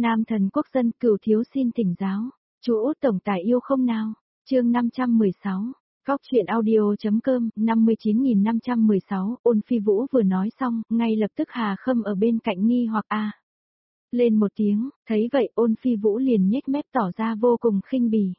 Nam thần quốc dân Cửu thiếu xin thỉnh giáo. Chú Út tổng tài yêu không nào? Chương 516. Góc truyện audio.com 59516. Ôn Phi Vũ vừa nói xong, ngay lập tức Hà Khâm ở bên cạnh nghi hoặc lên một tiếng, thấy vậy Ôn Phi Vũ liền nhếch mép tỏ ra vô cùng khinh bỉ.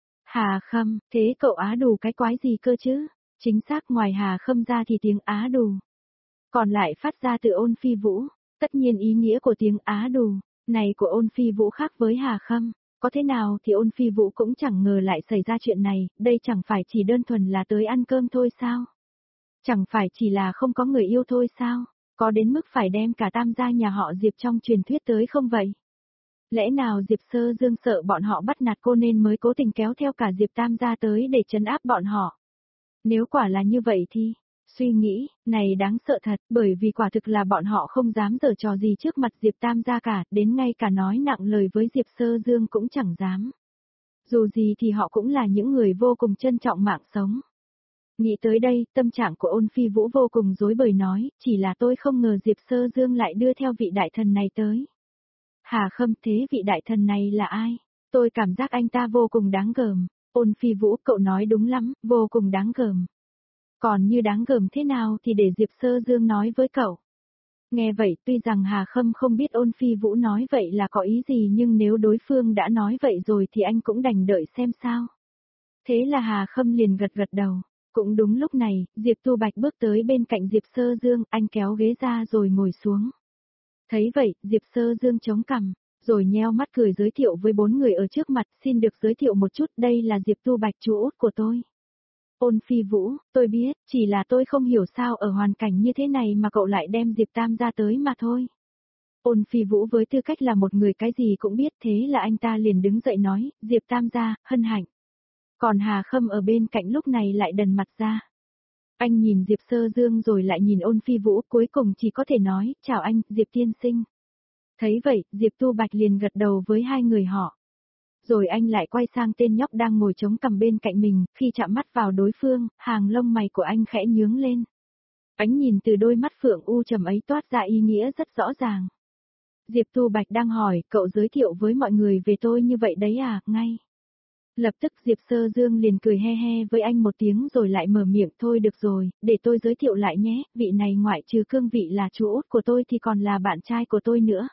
Hà Khâm, thế cậu á đù cái quái gì cơ chứ? Chính xác, ngoài Hà Khâm ra thì tiếng á đù còn lại phát ra từ Ôn Phi Vũ. Tất nhiên ý nghĩa của tiếng á đù này của Ôn Phi Vũ khác với Hà Khâm. Có thế nào thì Ôn Phi Vũ cũng chẳng ngờ lại xảy ra chuyện này, đây chẳng phải chỉ đơn thuần là tới ăn cơm thôi sao? Chẳng phải chỉ là không có người yêu thôi sao? Có đến mức phải đem cả tam gia nhà họ Diệp trong truyền thuyết tới không vậy? Lẽ nào Diệp Sơ Dương sợ bọn họ bắt nạt cô nên mới cố tình kéo theo cả Diệp Tam gia tới để trấn áp bọn họ? Nếu quả là như vậy thì, suy nghĩ, này đáng sợ thật, bởi vì quả thực là bọn họ không dám giở trò gì trước mặt Diệp Tam gia cả, đến ngay cả nói nặng lời với Diệp Sơ Dương cũng chẳng dám. Dù gì thì họ cũng là những người vô cùng trân trọng mạng sống. Nghĩ tới đây, tâm trạng của Ôn Phi Vũ vô cùng rối bời nói, chỉ là tôi không ngờ Diệp Sơ Dương lại đưa theo vị đại thần này tới. Hà Khâm, thế vị đại thần này là ai? Tôi cảm giác anh ta vô cùng đáng gờm. Ôn Phi Vũ, cậu nói đúng lắm, vô cùng đáng gờm. Còn như đáng gờm thế nào thì để Diệp Sơ Dương nói với cậu. Nghe vậy, tuy rằng Hà Khâm không biết Ôn Phi Vũ nói vậy là có ý gì, nhưng nếu đối phương đã nói vậy rồi thì anh cũng đành đợi xem sao. Thế là Hà Khâm liền gật gật đầu. Cũng đúng lúc này, Diệp Tu Bạch bước tới bên cạnh Diệp Sơ Dương, anh kéo ghế ra rồi ngồi xuống. Thấy vậy, Diệp Sơ Dương chống cằm, rồi nheo mắt cười giới thiệu với 4 người ở trước mặt, xin được giới thiệu một chút, đây là Diệp Tu Bạch, chú út của tôi. Ôn Phi Vũ, tôi biết, chỉ là tôi không hiểu sao ở hoàn cảnh như thế này mà cậu lại đem Diệp Tam gia tới mà thôi. Ôn Phi Vũ với tư cách là một người cái gì cũng biết, thế là anh ta liền đứng dậy nói, Diệp Tam gia, hân hạnh. Còn Hà Khâm ở bên cạnh lúc này lại đần mặt ra. Anh nhìn Diệp Sơ Dương rồi lại nhìn Ôn Phi Vũ, cuối cùng chỉ có thể nói, chào anh, Diệp tiên sinh. Thấy vậy, Diệp Tu Bạch liền gật đầu với hai người họ. Rồi anh lại quay sang tên nhóc đang ngồi chống cằm bên cạnh mình, khi chạm mắt vào đối phương, hàng lông mày của anh khẽ nhướng lên. Ánh nhìn từ đôi mắt phượng u trầm ấy toát ra ý nghĩa rất rõ ràng. Diệp Tu Bạch đang hỏi, cậu giới thiệu với mọi người về tôi như vậy đấy à, ngay. Lập tức Diệp Sơ Dương liền cười he he với anh một tiếng rồi lại mở miệng, thôi được rồi, để tôi giới thiệu lại nhé, vị này ngoại trừ cương vị là chú út của tôi thì còn là bạn trai của tôi nữa.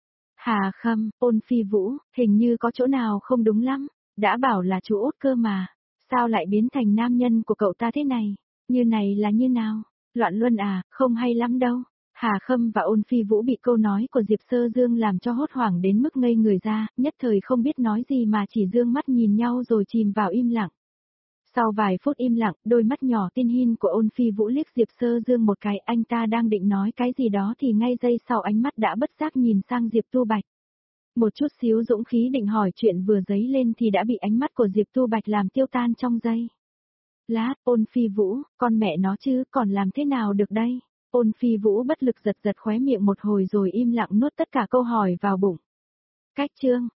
Hà Khâm, Ôn Phi Vũ, hình như có chỗ nào không đúng lắm, đã bảo là chú út cơ mà, sao lại biến thành nam nhân của cậu ta thế này, như này là như nào, loạn luân à, không hay lắm đâu. Hà Khâm và Ôn Phi Vũ bị câu nói của Diệp Sơ Dương làm cho hốt hoảng đến mức ngây người ra, nhất thời không biết nói gì mà chỉ dương mắt nhìn nhau rồi chìm vào im lặng. Sau vài phút im lặng, đôi mắt nhỏ tin hin của Ôn Phi Vũ liếc Diệp Sơ Dương một cái, anh ta đang định nói cái gì đó thì ngay giây sau ánh mắt đã bất giác nhìn sang Diệp Tu Bạch. Một chút xíu dũng khí định hỏi chuyện vừa dấy lên thì đã bị ánh mắt của Diệp Tu Bạch làm tiêu tan trong giây. Lát, Ôn Phi Vũ, con mẹ nó chứ, còn làm thế nào được đây? Ôn Phi Vũ bất lực giật giật khóe miệng một hồi rồi im lặng nuốt tất cả câu hỏi vào bụng. Cách chương